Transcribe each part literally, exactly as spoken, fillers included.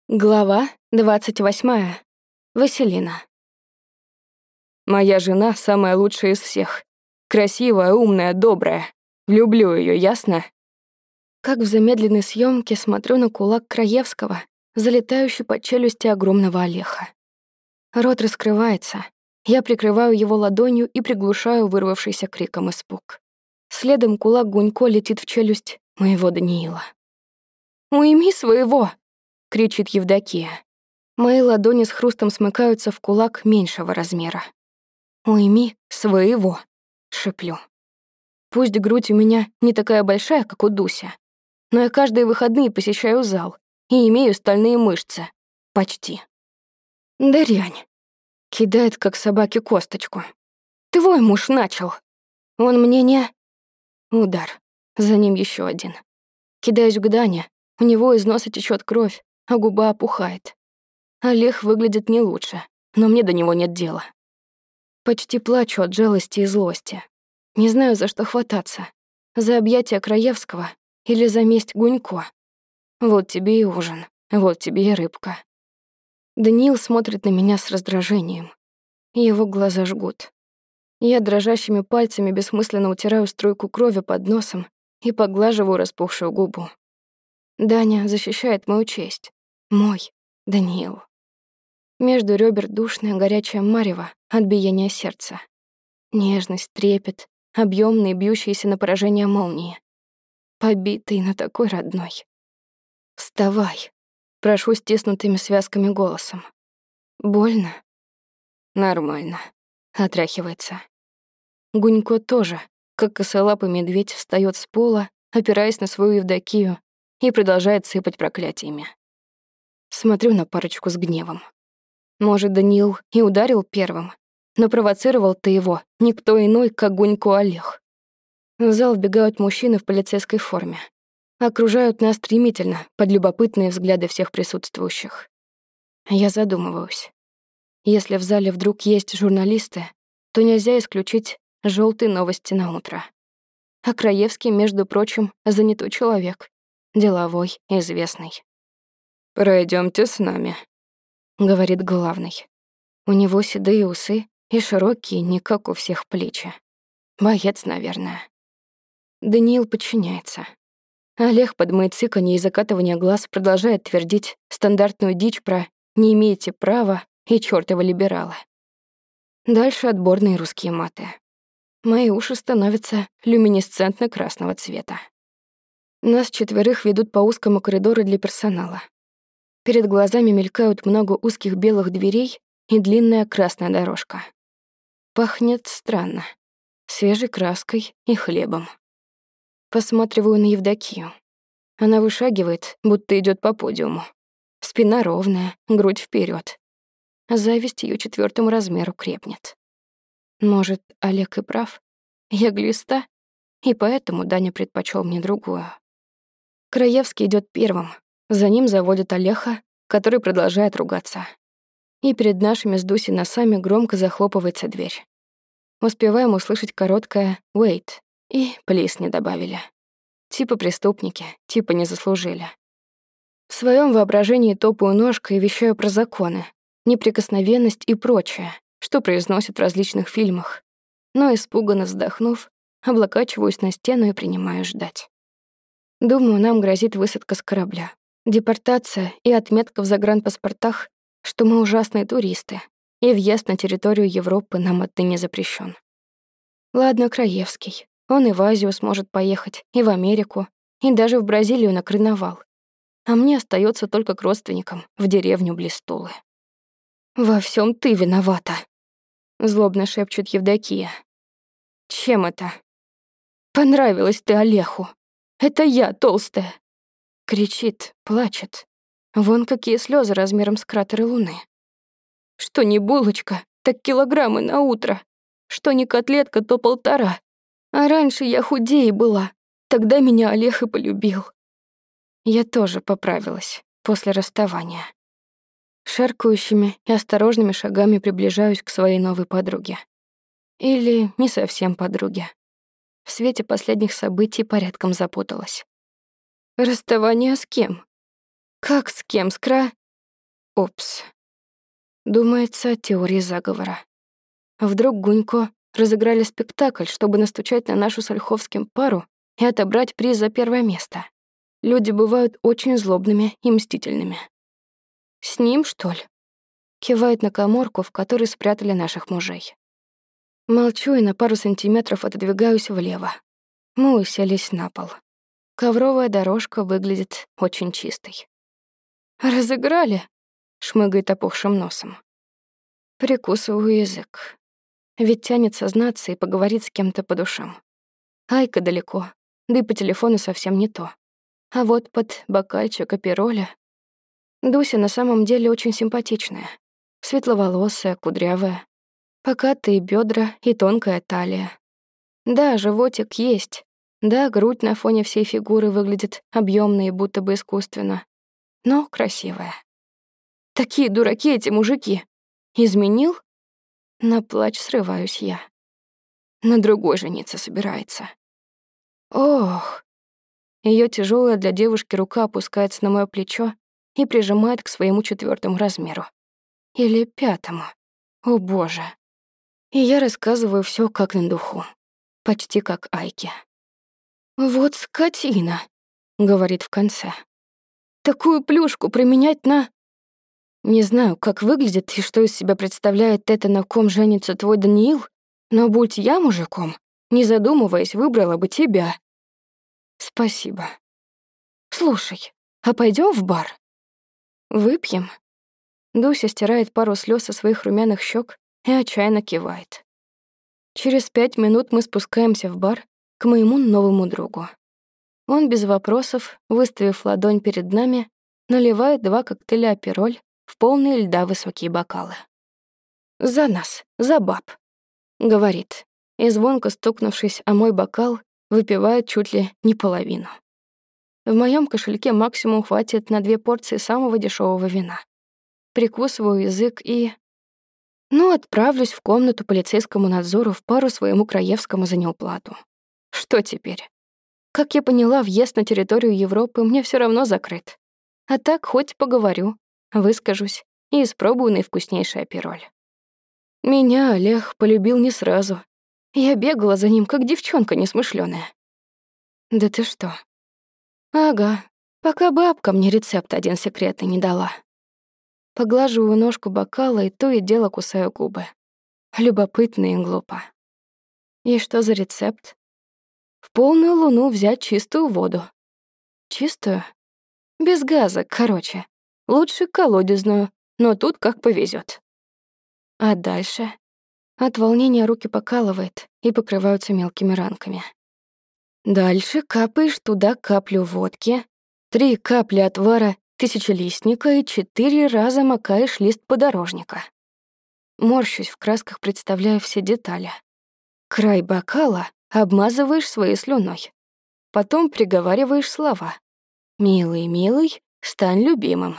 Глава двадцать восьмая. Василина. Моя жена самая лучшая из всех. Красивая, умная, добрая. Люблю ее, ясно? Как в замедленной съемке смотрю на кулак Краевского, залетающий под челюсти огромного Олеха. Рот раскрывается. Я прикрываю его ладонью и приглушаю вырвавшийся криком испуг. Следом кулак Гунько летит в челюсть моего Даниила. «Уйми своего!» — кричит Евдокия. Мои ладони с хрустом смыкаются в кулак меньшего размера. «Уйми своего!» — шеплю. Пусть грудь у меня не такая большая, как у Дуся, но я каждые выходные посещаю зал и имею стальные мышцы. Почти. «Дрянь!» — кидает, как собаке, косточку. «Твой муж начал! Он мне не...» Удар. За ним еще один. Кидаюсь к Дане, у него из носа течет кровь, а губа опухает. Олег выглядит не лучше, но мне до него нет дела. Почти плачу от жалости и злости. Не знаю, за что хвататься. За объятия Краевского или за месть Гунько. Вот тебе и ужин, вот тебе и рыбка. Даниил смотрит на меня с раздражением. Его глаза жгут. Я дрожащими пальцами бессмысленно утираю струйку крови под носом и поглаживаю распухшую губу. Даня защищает мою честь. Мой Даниил. Между ребер душное горячее марево от биения сердца. Нежность, трепет, объемные, бьющиеся на поражение молнии. Побитый, но такой родной. «Вставай!» — прошу стиснутыми связками голосом. «Больно?» «Нормально», — отряхивается. Гунько тоже, как косолапый медведь, встаёт с пола, опираясь на свою Евдокию, и продолжает сыпать проклятиями. Смотрю на парочку с гневом. Может, Даниил и ударил первым, но провоцировал-то его никто иной, как Гунько Олег. В зал вбегают мужчины в полицейской форме. Окружают нас стремительно, под любопытные взгляды всех присутствующих. Я задумываюсь. Если в зале вдруг есть журналисты, то нельзя исключить желтые новости на утро. А Краевский, между прочим, занятой человек. Деловой, известный. «Пройдёмте с нами», — говорит главный. У него седые усы и широкие, не как у всех, плечи. Боец, наверное. Даниил подчиняется. Олег под мои цыканье и закатывание глаз продолжает твердить стандартную дичь про «не имеете права» и чёртовы либералы. Дальше отборные русские маты. Мои уши становятся люминесцентно-красного цвета. Нас четверых ведут по узкому коридору для персонала. Перед глазами мелькают много узких белых дверей и длинная красная дорожка. Пахнет странно. Свежей краской и хлебом. Посматриваю на Евдокию. Она вышагивает, будто идет по подиуму. Спина ровная, грудь вперед. Зависть ее четвертому размеру крепнет. Может, Олег и прав? Я глиста, и поэтому Даня предпочел мне другую. Краевский идет первым. За ним заводит Олега, который продолжает ругаться. И перед нашими с Дусей носами громко захлопывается дверь. Успеваем услышать короткое «wait» и «please» не добавили. Типа преступники, типа не заслужили. В своем воображении топаю ножкой и вещаю про законы, неприкосновенность и прочее, что произносят в различных фильмах. Но, испуганно вздохнув, облокачиваюсь на стену и принимаю ждать. Думаю, нам грозит высадка с корабля, депортация и отметка в загранпаспортах, что мы ужасные туристы, и въезд на территорию Европы нам отныне запрещен. Ладно, Краевский. Он и в Азию сможет поехать, и в Америку, и даже в Бразилию на карнавал. А мне остается только к родственникам, в деревню близ Тулы. «Во всем ты виновата», — злобно шепчет Евдокия. «Чем это?» «Понравилась ты Олегу. Это я, толстая!» Кричит, плачет. Вон какие слезы размером с кратеры Луны. Что не булочка, так килограммы на утро. Что не котлетка, то полтора. А раньше я худее была. Тогда меня Олег и полюбил. Я тоже поправилась после расставания. Шаркающими и осторожными шагами приближаюсь к своей новой подруге. Или не совсем подруге. В свете последних событий порядком запуталась. Расставание с кем? Как с кем? С Кра... Опс. Думается о теории заговора. Вдруг Гунько разыграли спектакль, чтобы настучать на нашу с Ольховским пару и отобрать приз за первое место. Люди бывают очень злобными и мстительными. «С ним, что ли?» Кивает на каморку, в которой спрятали наших мужей. Молчу и на пару сантиметров отодвигаюсь влево. Мы уселись на пол. Ковровая дорожка выглядит очень чистой. «Разыграли?» — шмыгает опухшим носом. Прикусываю язык. Ведь тянет сознаться и поговорить с кем-то по душам. Айка далеко, да и по телефону совсем не то. А вот под бокальчик апероля... Дуся на самом деле очень симпатичная. Светловолосая, кудрявая. Покатые бедра и тонкая талия. Да, животик есть. Да, грудь на фоне всей фигуры выглядит объемной и будто бы искусственно. Но красивая. Такие дураки эти мужики. Изменил? На плач срываюсь я. На другой жениться собирается. Ох. Ее тяжелая для девушки рука опускается на мое плечо и прижимает к своему четвертому размеру. Или пятому. О, боже. И я рассказываю все как на духу. Почти как Айке. «Вот скотина», — говорит в конце. «Такую плюшку променять на...» Не знаю, как выглядит и что из себя представляет это, на ком женится твой Даниил, но будь я мужиком, не задумываясь, выбрала бы тебя. Спасибо. Слушай, а пойдем в бар? Выпьем? Дуся стирает пару слез со своих румяных щек и отчаянно кивает. Через пять минут мы спускаемся в бар к моему новому другу. Он без вопросов, выставив ладонь перед нами, наливает два коктейля «Апероль» в полные льда высокие бокалы. «За нас, за баб», — говорит, и звонко стукнувшись о мой бокал, выпивает чуть ли не половину. В моем кошельке максимум хватит на две порции самого дешевого вина. Прикусываю язык и... Ну, отправлюсь в комнату полицейскому надзору в пару своему Краевскому за неуплату. Что теперь? Как я поняла, въезд на территорию Европы мне все равно закрыт. А так хоть поговорю, выскажусь и испробую наивкуснейший апероль. Меня Олег полюбил не сразу. Я бегала за ним, как девчонка несмышленая. Да ты что? Ага, пока бабка мне рецепт один секретный не дала. Поглаживаю ножку бокала и то и дело кусаю губы. Любопытно и глупо. И что за рецепт? В полную луну взять чистую воду. Чистую? Без газа, короче. Лучше колодезную, но тут как повезет. А дальше? От волнения руки покалывает и покрываются мелкими ранками. Дальше капаешь туда каплю водки, три капли отвара тысячелистника и четыре раза макаешь лист подорожника. Морщусь в красках, представляя все детали. Край бокала обмазываешь своей слюной. Потом приговариваешь слова. «Милый, милый, стань любимым».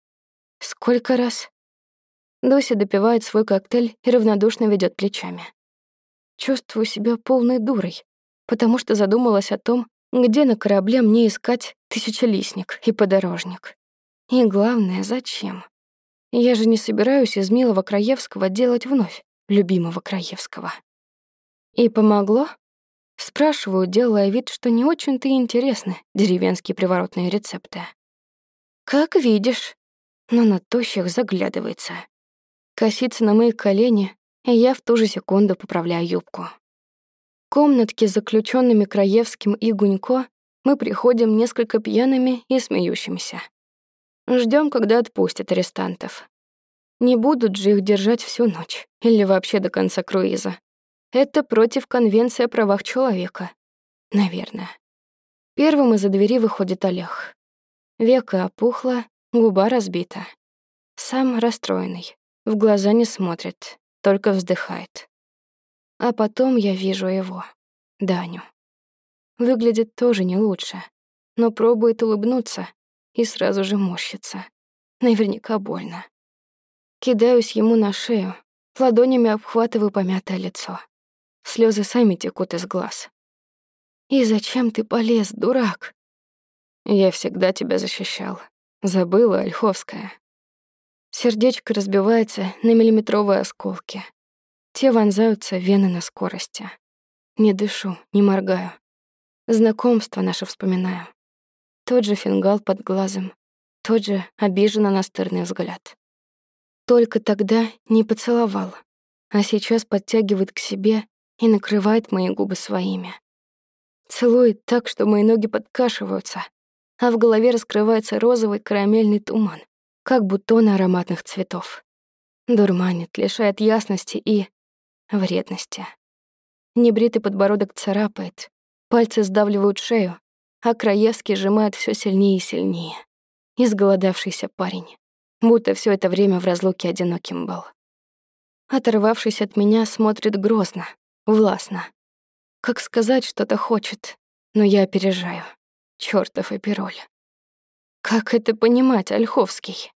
Сколько раз? Дуся допивает свой коктейль и равнодушно ведет плечами. Чувствую себя полной дурой, потому что задумалась о том, где на корабле мне искать тысячелистник и подорожник. И главное, зачем? Я же не собираюсь из милого Краевского делать вновь любимого Краевского. И помогло? Спрашиваю, делая вид, что не очень-то и интересны деревенские приворотные рецепты. Как видишь, но на тощих заглядывается. Косится на мои колени, и я в ту же секунду поправляю юбку. В комнатке с заключенными Краевским и Гунько мы приходим несколько пьяными и смеющимися. Ждем, когда отпустят арестантов. Не будут же их держать всю ночь или вообще до конца круиза. Это против Конвенции о правах человека. Наверное. Первым из-за двери выходит Олег. Веко опухло, губа разбита. Сам расстроенный. В глаза не смотрит, только вздыхает. А потом я вижу его, Даню. Выглядит тоже не лучше, но пробует улыбнуться и сразу же морщится. Наверняка больно. Кидаюсь ему на шею, ладонями обхватываю помятое лицо. Слезы сами текут из глаз. «И зачем ты полез, дурак?» «Я всегда тебя защищал. Забыла, Ольховская». Сердечко разбивается на миллиметровые осколки. Те вонзаются в вены на скорости. Не дышу, не моргаю. Знакомство наше вспоминаю. Тот же фингал под глазом, тот же обиженно настырный взгляд. Только тогда не поцеловал, а сейчас подтягивает к себе и накрывает мои губы своими. Целует так, что мои ноги подкашиваются, а в голове раскрывается розовый карамельный туман, как бутоны ароматных цветов. Дурманит, лишает ясности и вредности. Небритый подбородок царапает, пальцы сдавливают шею, а Краевский сжимает все сильнее и сильнее. Изголодавшийся парень, будто все это время в разлуке одиноким был. Оторвавшись от меня, смотрит грозно, властно. Как сказать, что-то хочет, но я опережаю. Чёртов эпироль. Как это понимать, Ольховский?